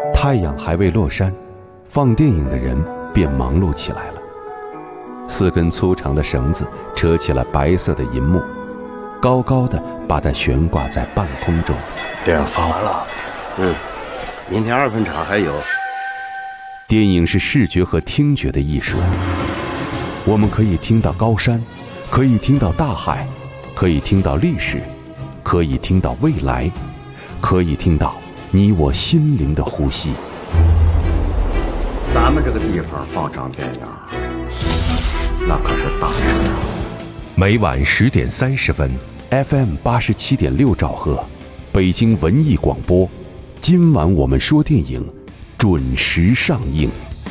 太阳还未落山，放电影的人便忙碌起来了。4根粗长的绳子扯起了白色的银幕，高高的把它悬挂在半空中。 电影放完了， 明天2分场还有。 电影是视觉和听觉的艺术，我们可以听到高山，可以听到大海，可以听到历史，可以听到未来，可以听到你我心灵的呼吸。 咱们这个地方放场电影，那可是大事啊！ 每晚10点30分 ，FM 87.6兆赫，北京文艺广播。今晚我们说电影，准时上映。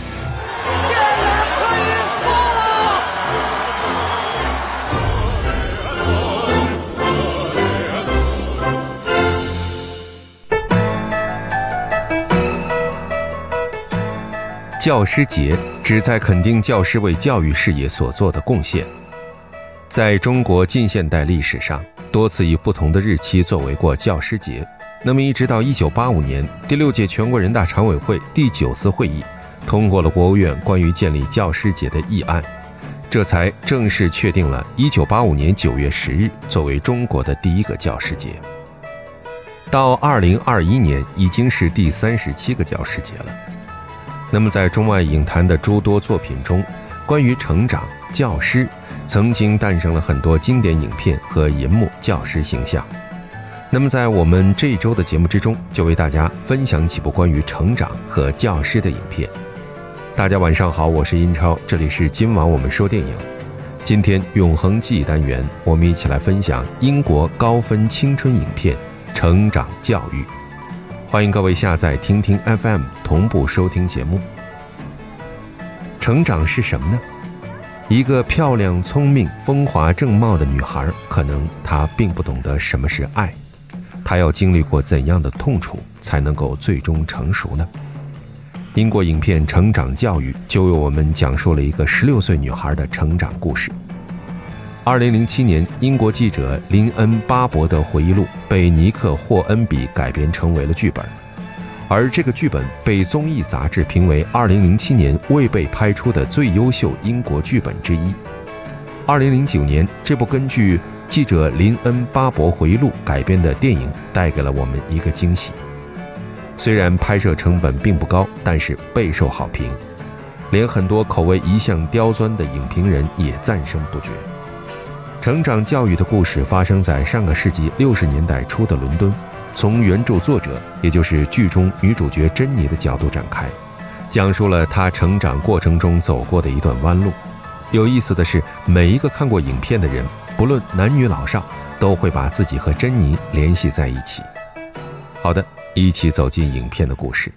教师节旨在肯定教师为教育事业所做的贡献。在中国近现代历史上，多次以不同的日期作为过教师节。那么一直到1985年第6届全国人大常委会第9次会议通过了国务院关于建立教师节的议案，这才正式确定了1985年9月10日作为中国的第1个教师节。到2021年已经是第37个教师节了。那么在中外影坛的诸多作品中，关于成长、教师曾经诞生了很多经典影片和银幕教师形象。那么在我们这一周的节目之中，就为大家分享几部关于成长和教师的影片。大家晚上好，我是英超，这里是今晚我们说电影。今天永恒记忆单元，我们一起来分享英国高分青春影片《成长教育》。欢迎各位下载听听 FM 同步收听节目。成长是什么呢？一个漂亮、聪明、风华正茂的女孩，可能她并不懂得什么是爱，她要经历过怎样的痛楚才能够最终成熟呢？英国影片《成长教育》就为我们讲述了一个16岁女孩的成长故事。2007年，英国记者林恩·巴伯的回忆录被尼克·霍恩比改编成为了剧本，而这个剧本被综艺杂志评为2007年未被拍出的最优秀英国剧本之一。2009年，这部根据记者林恩·巴伯回忆录改编的电影带给了我们一个惊喜。虽然拍摄成本并不高，但是备受好评，连很多口味一向刁钻的影评人也赞声不绝。成长教育的故事发生在上个世纪60年代初的伦敦，从原著作者，也就是剧中女主角珍妮的角度展开，讲述了她成长过程中走过的一段弯路。有意思的是，每一个看过影片的人，不论男女老少，都会把自己和珍妮联系在一起。好的，一起走进影片的故事。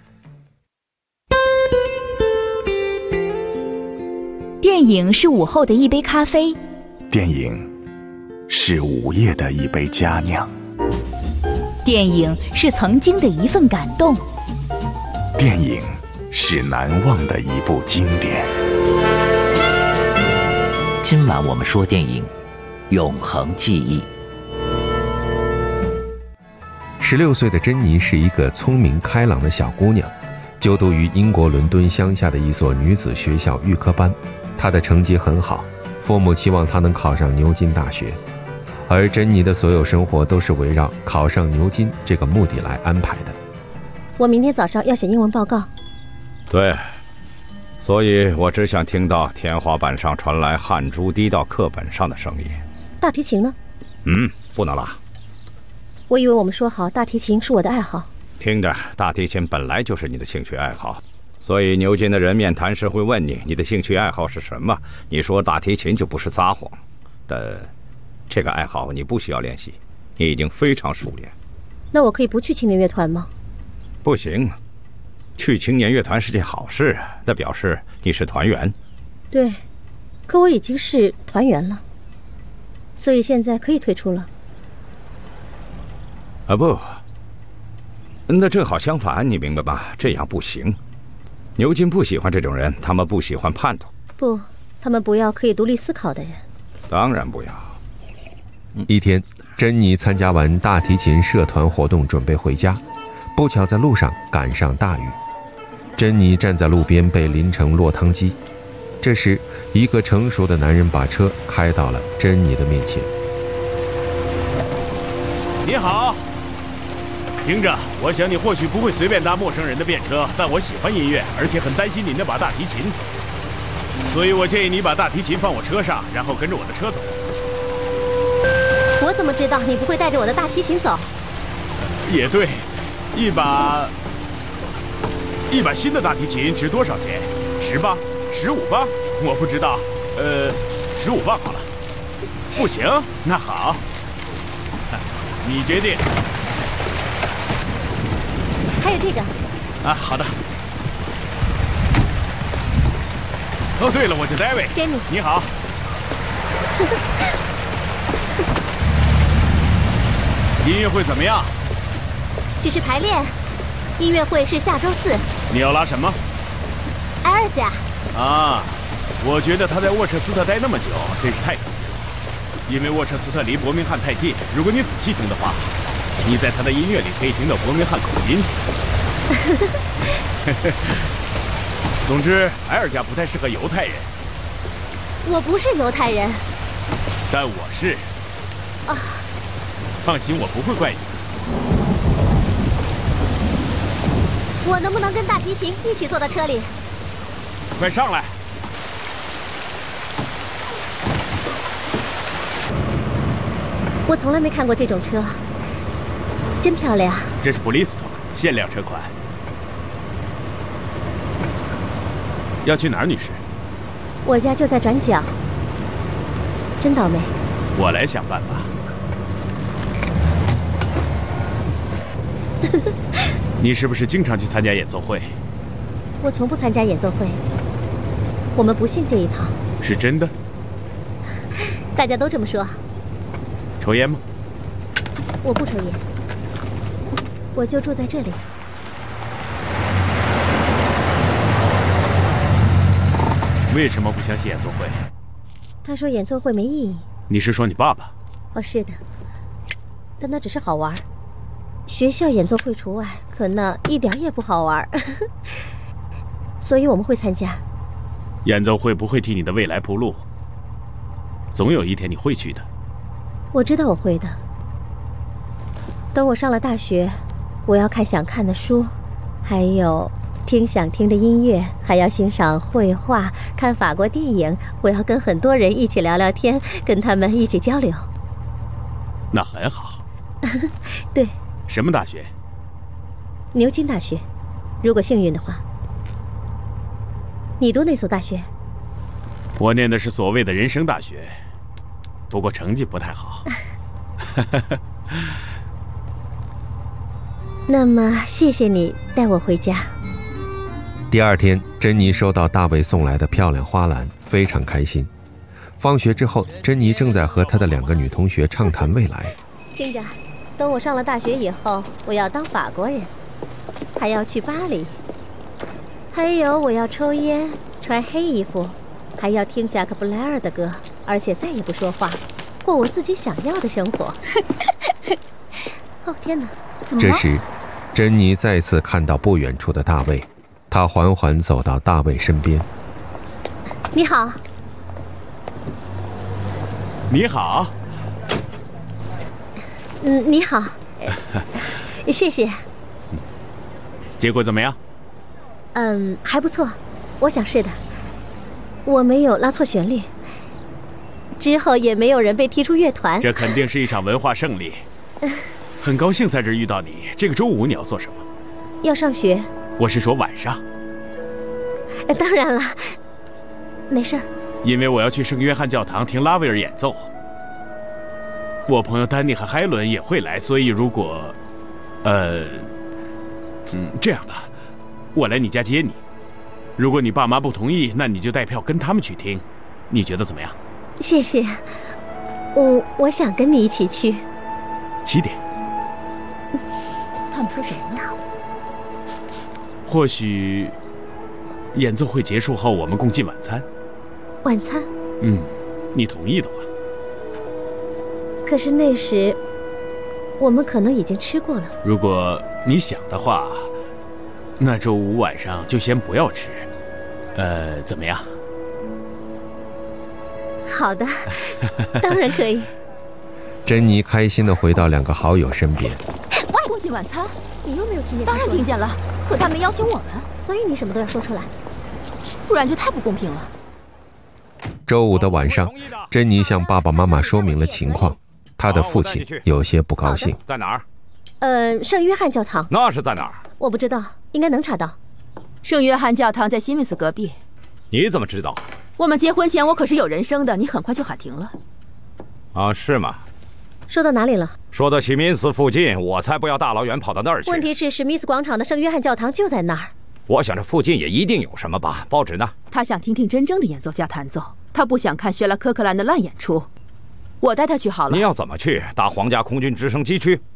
电影是午后的一杯咖啡， 电影是午夜的一杯佳酿， 电影是曾经的一份感动， 电影是难忘的一部经典。 今晚我们说电影，永恒记忆。 16岁的珍妮是一个聪明开朗的小姑娘，就读于英国伦敦乡下的一所女子学校预科班。她的成绩很好，父母期望她能考上牛津大学，而珍妮的所有生活都是围绕考上牛津这个目的来安排的。 我明天早上要写英文报告。 对，所以我只想听到天花板上传来汗珠滴到课本上的声音。 大提琴呢？ 不能拉。 我以为我们说好大提琴是我的爱好。 听着，大提琴本来就是你的兴趣爱好，所以牛津的人面谈时会问你的兴趣爱好是什么，你说大提琴就不是撒谎。但这个爱好你不需要练习，你已经非常熟练。 那我可以不去青年乐团吗？ 不行，去青年乐团是件好事，那表示你是团员。 对，可我已经是团员了，所以现在可以退出了。 不，那正好相反，你明白吧？这样不行。牛津不喜欢这种人，他们不喜欢叛徒。 不，他们不要可以独立思考的人。 当然不要。 一天，珍妮参加完大提琴社团活动，准备回家，不巧在路上赶上大雨， 珍妮站在路边被淋成落汤鸡。这时，一个成熟的男人把车开到了珍妮的面前。 你好，听着，我想你或许不会随便搭陌生人的便车，但我喜欢音乐，而且很担心你那把大提琴，所以我建议你把大提琴放我车上，然后跟着我的车走。 我怎么知道你不会带着我的大提琴走？ 也对，一把新的大提琴值多少钱？10磅？15磅？我不知道。15磅好了。不行，那好，你决定。 还有这个。 啊，好的。哦，对了，我叫 David。 Jenny。 你好。音乐会怎么样？ 只是排练，音乐会是下周4。 你要拉什么？ 埃尔加。 啊，我觉得他在沃彻斯特待那么久，真是太可惜了。因为沃彻斯特离伯明翰太近，如果你仔细听的话，你在他的音乐里可以听到伯明翰口音。总之，埃尔加不太适合犹太人。 我不是犹太人。 但我是。 啊。 放心，我不会怪你。 我能不能跟大提琴一起坐到车里？ 快上来！ 我从来没看过这种车，真漂亮。 这是布里斯托限量车款。要去哪儿，女士？ 我家就在转角。真倒霉。 我来想办法。你是不是经常去参加演奏会？ 我从不参加演奏会，我们不信这一套。 是真的？ 大家都这么说。 抽烟吗？ 我不抽烟，我就住在这里。 为什么不相信演奏会？ 他说演奏会没意义。 你是说你爸爸？ 哦，是的，但那只是好玩。学校演奏会除外，可那一点也不好玩，所以我们会参加。 演奏会不会替你的未来铺路，总有一天你会去的。 我知道我会的。等我上了大学，我要看想看的书，还有听想听的音乐，还要欣赏绘画，看法国电影。我要跟很多人一起聊聊天，跟他们一起交流。 那很好。 对。 什么大学？ 牛津大学，如果幸运的话。你读哪所大学？ 我念的是所谓的人生大学，不过成绩不太好。 那么谢谢你带我回家。 第二天，珍妮收到大卫送来的漂亮花篮，非常开心。放学之后，珍妮正在和她的2个女同学畅谈未来。 听着，等我上了大学以后，我要当法国人，还要去巴黎，还有我要抽烟，穿黑衣服，还要听贾克布莱尔的歌，而且再也不说话，过我自己想要的生活。哦天哪，怎么了？ 这时，珍妮再次看到不远处的大卫，她缓缓走到大卫身边。 你好。 你好。 你好。谢谢。 结果怎么样？ 还不错，我想是的。我没有拉错旋律，之后也没有人被踢出乐团。 这肯定是一场文化胜利。很高兴在这儿遇到你。这个周五你要做什么？ 要上学。 我是说晚上。 当然了，没事儿。 因为我要去圣约翰教堂听拉威尔演奏。我朋友丹尼和海伦也会来，所以如果，这样吧，我来你家接你。如果你爸妈不同意，那你就带票跟他们去听。你觉得怎么样？ 谢谢。我想跟你一起去。 7点。 他们说什么呢？ 或许演奏会结束后，我们共进晚餐。 晚餐？ 你同意的话。 可是那时，我们可能已经吃过了。 如果你想的话， 那周五晚上就先不要吃，怎么样？ 好的，当然可以。 珍妮开心地回到两个好友身边。 共进晚餐？ 你又没有听见？ 当然听见了，可他没邀请我们， 所以你什么都要说出来， 不然就太不公平了。 周五的晚上，珍妮向爸爸妈妈说明了情况，她的父亲有些不高兴。 在哪儿？ 圣约翰教堂。 那是在哪儿？ 我不知道，应该能查到。 圣约翰教堂在西敏寺隔壁。 你怎么知道？ 我们结婚前我可是有人生的，你很快就喊停了。 啊，是吗？ 说到哪里了？ 说到西敏寺附近，我才不要大老远跑到那儿去。 问题是史密斯广场的圣约翰教堂就在那儿。 我想这附近也一定有什么吧？报纸呢？ 他想听听真正的演奏家弹奏，他不想看薛拉科克兰的烂演出。我带他去好了。 你要怎么去？搭皇家空军直升机去？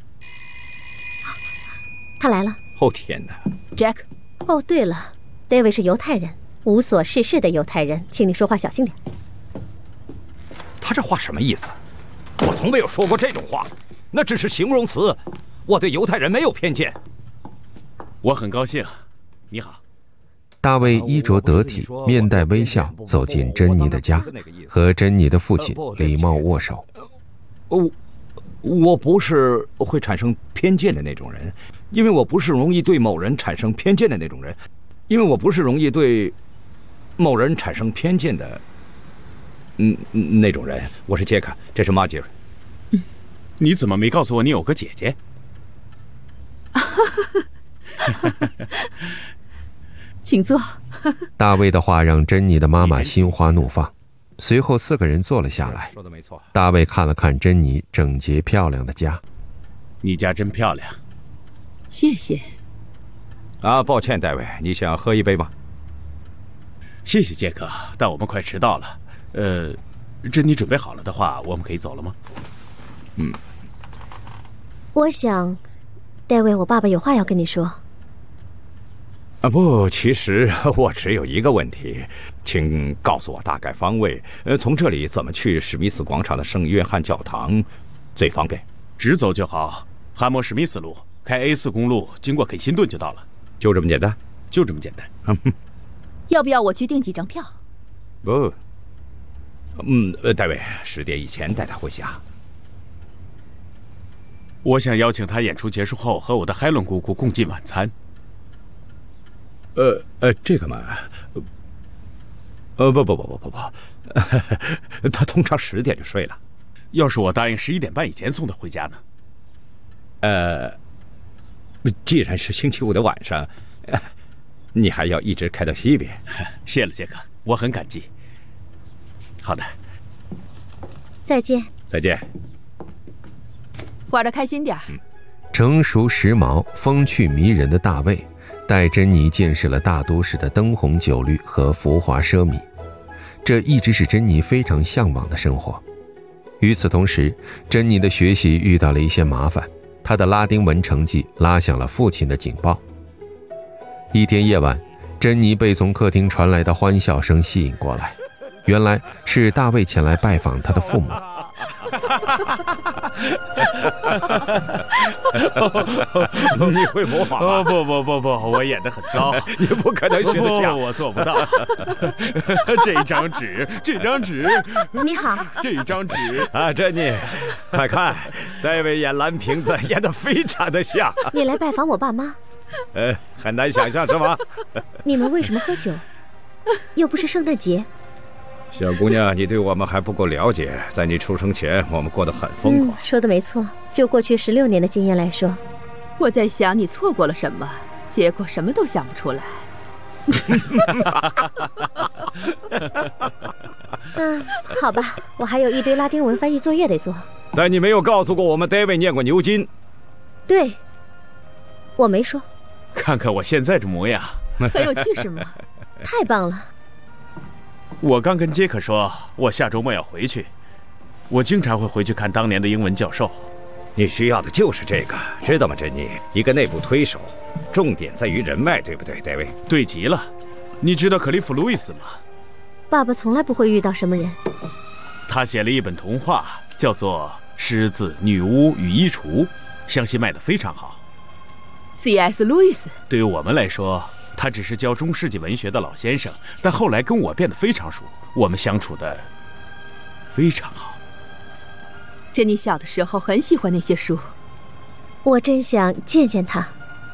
他来了。 哦天哪 ，Jack。 哦，对了 ，David 是犹太人，无所事事的犹太人，请你说话小心点。 他这话什么意思？我从没有说过这种话，那只是形容词。我对犹太人没有偏见。 我很高兴。你好。 大卫衣着得体，面带微笑走进珍妮的家，和珍妮的父亲礼貌握手。 我不是会产生偏见的那种人，因为我不是容易对某人产生偏见的那种人，因为我不是容易对某人产生偏见的那种人。我是杰克，这是玛吉尔。 你怎么没告诉我你有个姐姐？ 请坐。 大卫的话让珍妮的妈妈心花怒放。随后4个人坐了下来。 说的没错。 大卫看了看珍妮整洁漂亮的家。 你家真漂亮。 谢谢。 啊，抱歉，戴维，你想喝一杯吗？ 谢谢杰克，但我们快迟到了。珍妮准备好了的话，我们可以走了吗？ 我想，戴维，我爸爸有话要跟你说。 啊不，其实我只有一个问题，请告诉我大概方位。从这里怎么去史密斯广场的圣约翰教堂最方便？ 直走就好，汉默史密斯路，开 A4 公路，经过肯辛顿就到了。 就这么简单？ 就这么简单。 要不要我去订几张票？ 不，戴维，10点以前带他回家。 我想邀请他演出结束后和我的海伦姑姑共进晚餐。 这个嘛，不，他通常10点就睡了。 要是我答应11点半以前送他回家呢？ 既然是星期五的晚上，你还要一直开到西边。 谢了，杰克，我很感激。好的， 再见。 再见。 玩得开心点。 成熟时髦、风趣迷人的大卫带珍妮见识了大都市的灯红酒绿和浮华奢靡，这一直是珍妮非常向往的生活。与此同时，珍妮的学习遇到了一些麻烦，她的拉丁文成绩拉响了父亲的警报。一天夜晚，珍妮被从客厅传来的欢笑声吸引过来，原来是大卫前来拜访他的父母。 你会模仿吗？ 不，我演得很糟。 你不可能学得像。 我做不到。这张纸， 你好。 这张纸啊，珍妮，快看，戴维演蓝瓶子演得非常的像。 你来拜访我爸妈？ 很难想象是吗？ 你们为什么喝酒？又不是圣诞节。 小姑娘，你对我们还不够了解。在你出生前，我们过得很疯狂。 说得没错。就过去16年的经验来说， 我在想你错过了什么，结果什么都想不出来。 好吧，我还有一堆拉丁文翻译作业得做。 但你没有告诉过我们 David 念过牛津。 对，我没说。 看看我现在这模样， 很有趣是吗？ 太棒了。 我刚跟杰克说，我下周末要回去。我经常会回去看当年的英文教授。 你需要的就是这个，知道吗，珍妮？一个内部推手，重点在于人脉，对不对，戴维？ 对极了。你知道克利夫·路易斯吗？ 爸爸从来不会遇到什么人。 他写了一本童话，叫做《狮子、女巫与衣橱》，相信卖得非常好。 C.S. 路易斯。 对于我们来说，他只是教中世纪文学的老先生，但后来跟我变得非常熟，我们相处的非常好。 珍妮小的时候很喜欢那些书， 我真想见见他。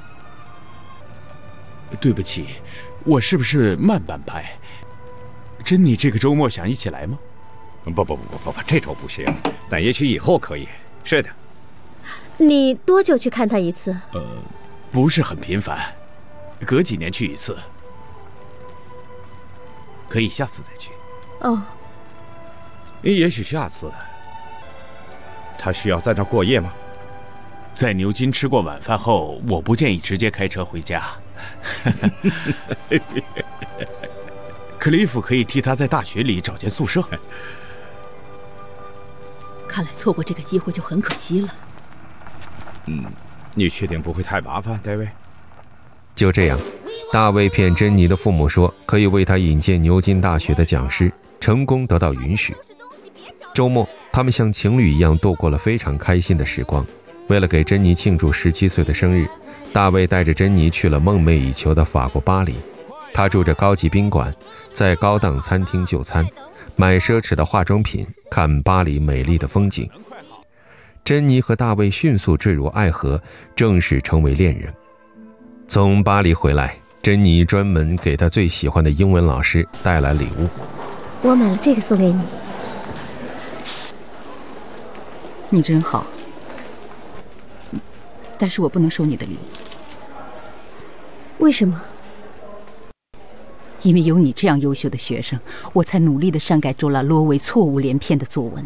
对不起，我是不是慢半拍？珍妮这个周末想一起来吗？ 不，这周不行，但也许以后可以。是的。 你多久去看他一次？ 不是很频繁，隔几年去一次。可以下次再去。 哦。 也许下次。他需要在那儿过夜吗？ 在牛津吃过晚饭后，我不建议直接开车回家。克利夫可以替他在大学里找间宿舍。 看来错过这个机会就很可惜了。 你确定不会太麻烦，戴维？ 就这样，大卫骗珍妮的父母说可以为他引荐牛津大学的讲师，成功得到允许。周末，他们像情侣一样度过了非常开心的时光。为了给珍妮庆祝17岁的生日，大卫带着珍妮去了梦寐以求的法国巴黎。他住着高级宾馆，在高档餐厅就餐，买奢侈的化妆品，看巴黎美丽的风景。珍妮和大卫迅速坠入爱河，正式成为恋人。从巴黎回来，珍妮专门给她最喜欢的英文老师带来礼物。 我买了这个送给你。 你真好，但是我不能收你的礼物。 为什么？ 因为有你这样优秀的学生，我才努力地删改周拉罗维错误连篇的作文。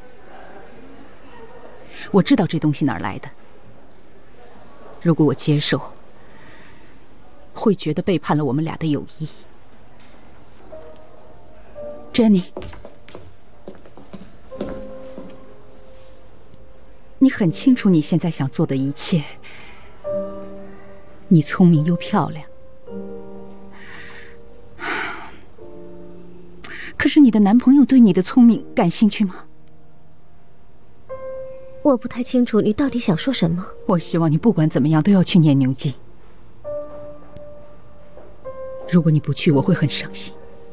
我知道这东西哪儿来的。如果我接受，会觉得背叛了我们俩的友谊。Jenny， 你很清楚你现在想做的一切。你聪明又漂亮，可是你的男朋友对你的聪明感兴趣吗？ 我不太清楚你到底想说什么。 我希望你不管怎么样都要去念牛津。如果你不去，我会很伤心。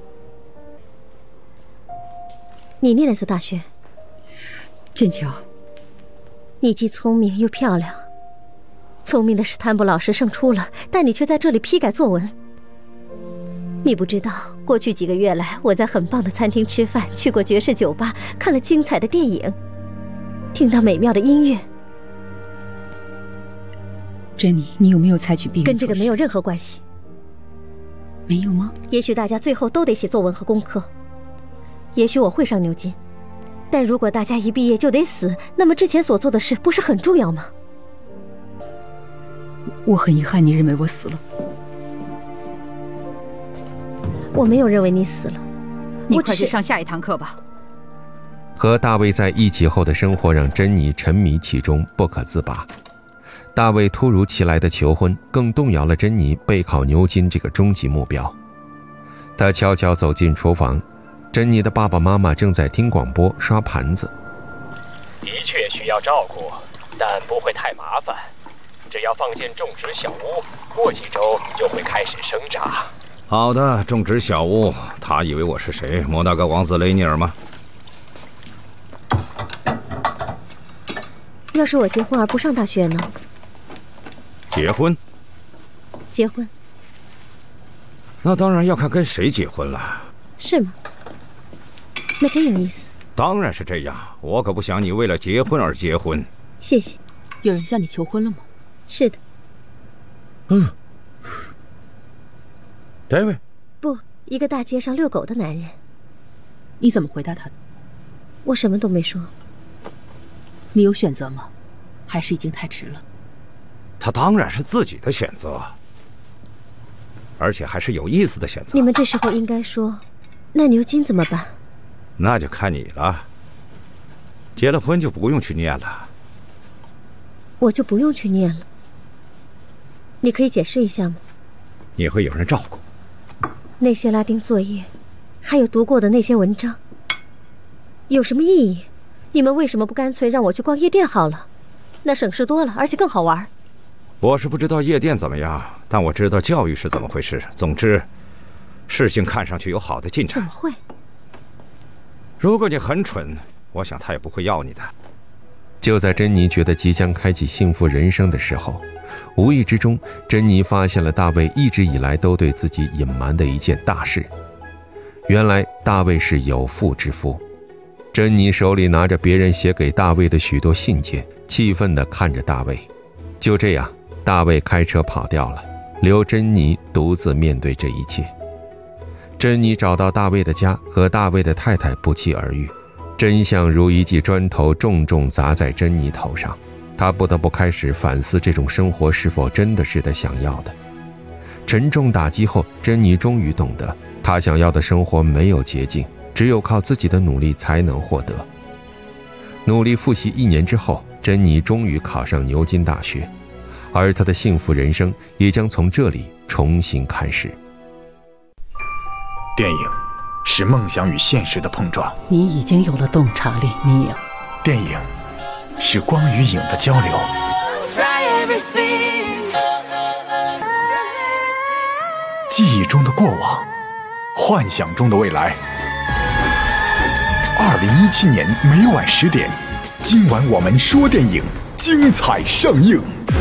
你念哪所大学？ 剑桥。 你既聪明又漂亮，聪明的史坦布老师胜出了，但你却在这里批改作文。你不知道，过去几个月来，我在很棒的餐厅吃饭，去过爵士酒吧，看了精彩的电影，听到美妙的音乐。 珍妮，你有没有采取避孕措施？ 跟这个没有任何关系。 没有吗？ 也许大家最后都得写作文和功课。也许我会上牛津，但如果大家一毕业就得死，那么之前所做的事不是很重要吗？ 我很遗憾你认为我死了。 我没有认为你死了。 你快去上下一堂课吧。 和大卫在一起后的生活让珍妮沉迷其中，不可自拔。大卫突如其来的求婚更动摇了珍妮备考牛津这个终极目标。他悄悄走进厨房，珍妮的爸爸妈妈正在听广播刷盘子。 的确需要照顾，但不会太麻烦。只要放进种植小屋，过几周就会开始生长。 好的，种植小屋。他以为我是谁？摩纳哥王子雷尼尔吗？ 要是我结婚而不上大学呢？ 结婚？ 结婚？ 那当然要看跟谁结婚了。 是吗？那真有意思。 当然是这样，我可不想你为了结婚而结婚。 谢谢。 有人向你求婚了吗？ 是的。 David？ 不，一个大街上遛狗的男人。 你怎么回答他的？ 我什么都没说。 你有选择吗？还是已经太迟了？ 他当然是自己的选择，而且还是有意思的选择。 你们这时候应该说，那牛津怎么办？ 那就看你了。结了婚就不用去念了。 我就不用去念了。你可以解释一下吗？ 你会有人照顾。 那些拉丁作业，还有读过的那些文章，有什么意义？你们为什么不干脆让我去逛夜店好了？那省事多了，而且更好玩。 我是不知道夜店怎么样，但我知道教育是怎么回事。总之，事情看上去有好的进展。 怎么会？ 如果你很蠢，我想他也不会要你的。 就在珍妮觉得即将开启幸福人生的时候，无意之中，珍妮发现了大卫一直以来都对自己隐瞒的一件大事。原来大卫是有妇之夫。珍妮手里拿着别人写给大卫的许多信件，气愤地看着大卫。就这样，大卫开车跑掉了，留珍妮独自面对这一切。珍妮找到大卫的家，和大卫的太太不期而遇。真相如一记砖头重重砸在珍妮头上，她不得不开始反思这种生活是否真的是她想要的。沉重打击后，珍妮终于懂得，她想要的生活没有捷径，只有靠自己的努力才能获得。努力复习1年之后，珍妮终于考上牛津大学，而她的幸福人生也将从这里重新开始。 电影是梦想与现实的碰撞， 你已经有了洞察力，你有。 电影是光与影的交流，记忆中的过往，幻想中的未来。2017年每晚10点，今晚我们说电影，精彩上映。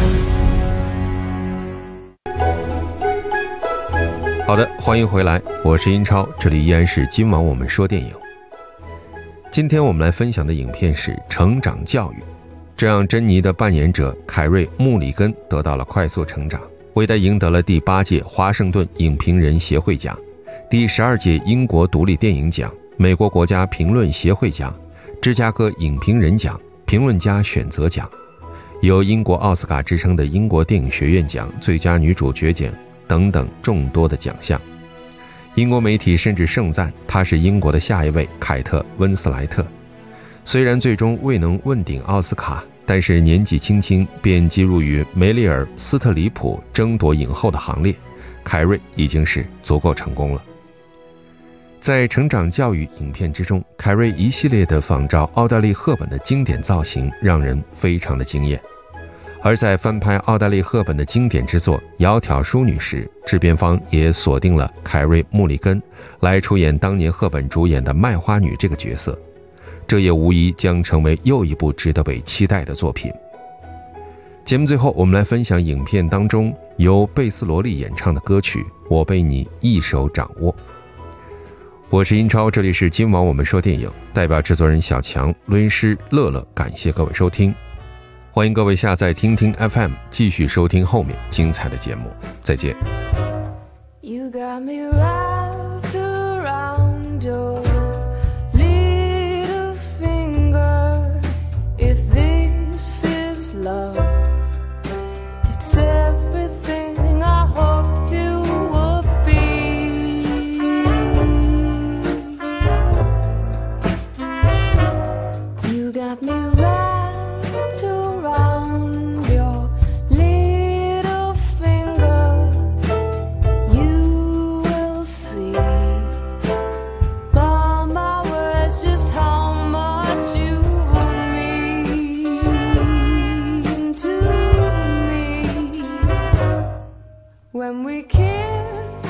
好的，欢迎回来，我是英超，这里依然是今晚我们说电影。今天我们来分享的影片是《成长教育》，这让珍妮的扮演者凯瑞·穆里根得到了快速成长，为他赢得了第8届华盛顿影评人协会奖、第12届英国独立电影奖、美国国家评论协会奖、芝加哥影评人奖、评论家选择奖，有英国奥斯卡之称的英国电影学院奖、最佳女主角奖等等众多的奖项。英国媒体甚至盛赞她是英国的下一位凯特·温斯莱特。虽然最终未能问鼎奥斯卡，但是年纪轻轻便进入与梅丽尔·斯特里普争夺影后的行列，凯瑞已经是足够成功了。在成长教育影片之中，凯瑞一系列的仿照奥黛丽·赫本的经典造型让人非常的惊艳。而在翻拍奥黛丽·赫本的经典之作《窈窕淑女》时，制片方也锁定了凯瑞·穆里根来出演当年赫本主演的卖花女这个角色，这也无疑将成为又一部值得被期待的作品。节目最后，我们来分享影片当中由贝斯罗利演唱的歌曲《我被你一手掌握》。我是英超，这里是今晚我们说电影，代表制作人小强、录音师乐乐，感谢各位收听。欢迎各位下载听听 FM， 继续收听后面精彩的节目。再见。You got me wrapped around your little finger. If this is love, it's everything I hoped you would be. You got me wrapped around your little finger. You will see by my words just how much you mean to me. When we kiss,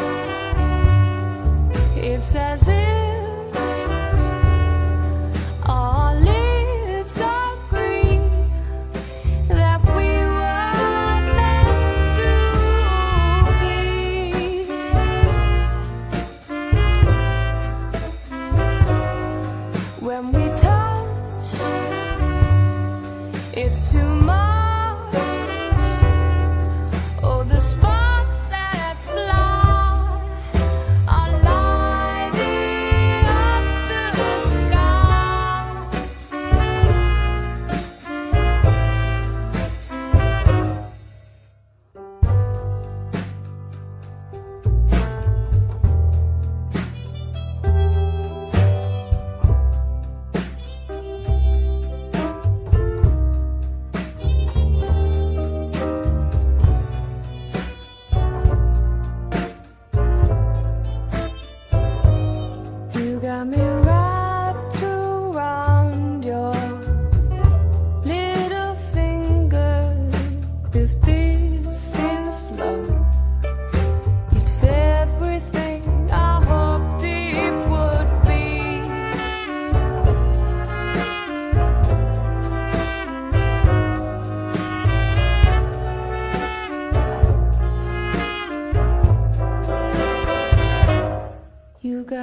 it's as if our lips agree that we were meant to be. When we touch, it's too much. Oh, the sparks that fly are lighting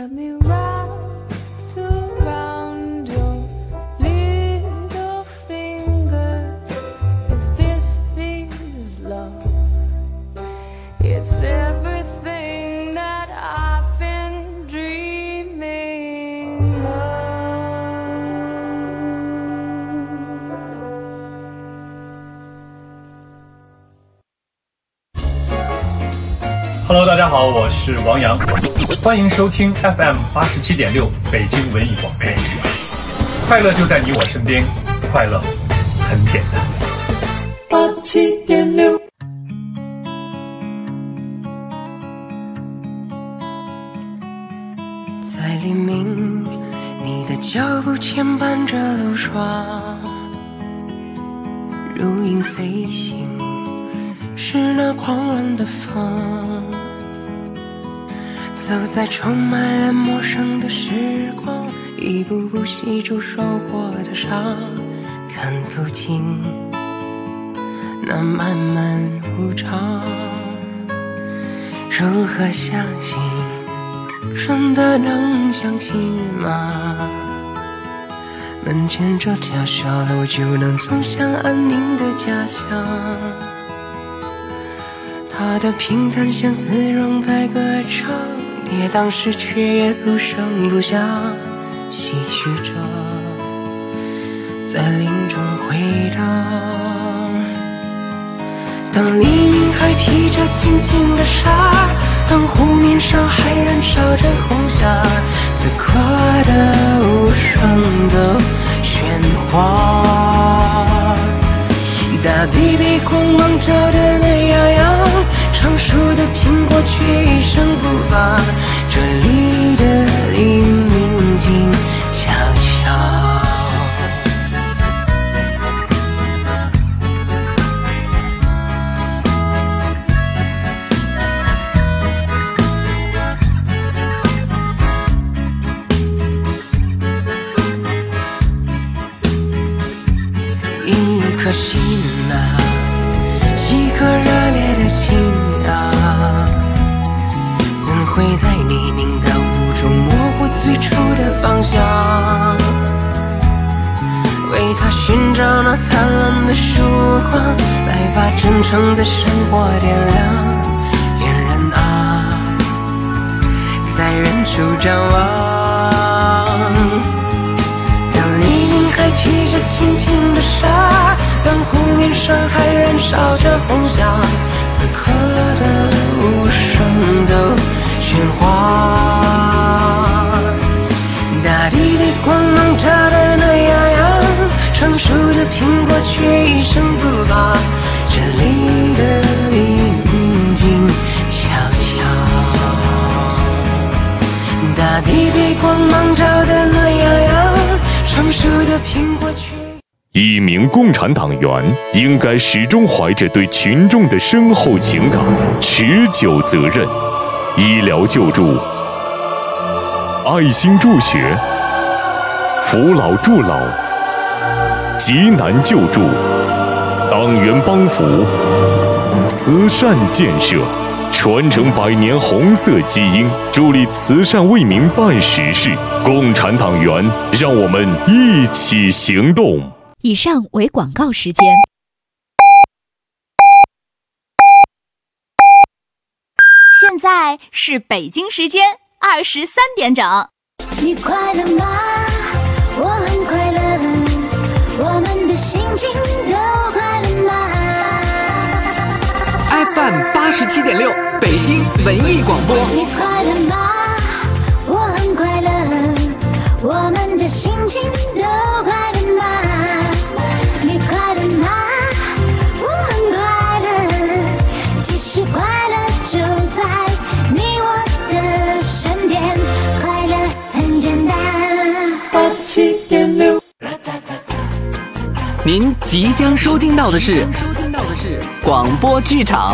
Hello， 大家好，我是王阳，欢迎收听 FM 87.6北京文艺广播。快乐就在你我身边，快乐很简单。 87.6。在黎明，你的脚步牵绊着路霜，如影随形，是那狂乱的风。走在充满了陌生的时光，一步步细数受过的伤，看不尽那漫漫无常。如何相信，真的能相信吗？门前这条小路就能通向安宁的家乡，它的平淡像丝绒在歌唱，跌宕时却也不声不响，唏嘘着在林中回荡。当黎明还披着轻轻的纱，当湖面上还燃烧着红霞，此刻的无声的喧哗，大地被光芒照得暖洋洋，成熟的苹果却一声不发，这里的黎明静悄悄。一颗心啊，一颗热烈的心啊，怎会在黎明的雾中模糊最初的方向？为他寻找那灿烂的曙光，来把真诚的生活点亮。恋人啊，在远处张望，当黎明还披着轻轻的纱，当湖面上还燃烧着红霞，此刻的无声的喧哗，大地被光芒照得暖洋洋，成熟的苹果却一声不发，这里的黎明静悄悄，大地被光芒照得暖洋洋，成熟的苹果却。 一名共产党员应该始终怀着对群众的深厚情感、持久责任。医疗救助、爱心助学、扶老助老、急难救助、党员帮扶、慈善建设，传承100年红色基因，助力慈善为民办实事。共产党员，让我们一起行动。 以上为广告时间。现在是北京时间23点整。 你快乐吗？我很快乐，我们的心情都快乐吗 ？FM 87.6北京文艺广播。 你快乐吗？我很快乐，我们的心情都快乐吗？你快乐吗？我很快乐，其实快乐就在你我的身边，快乐很简单。87.6。 您即将收听到的是广播剧场。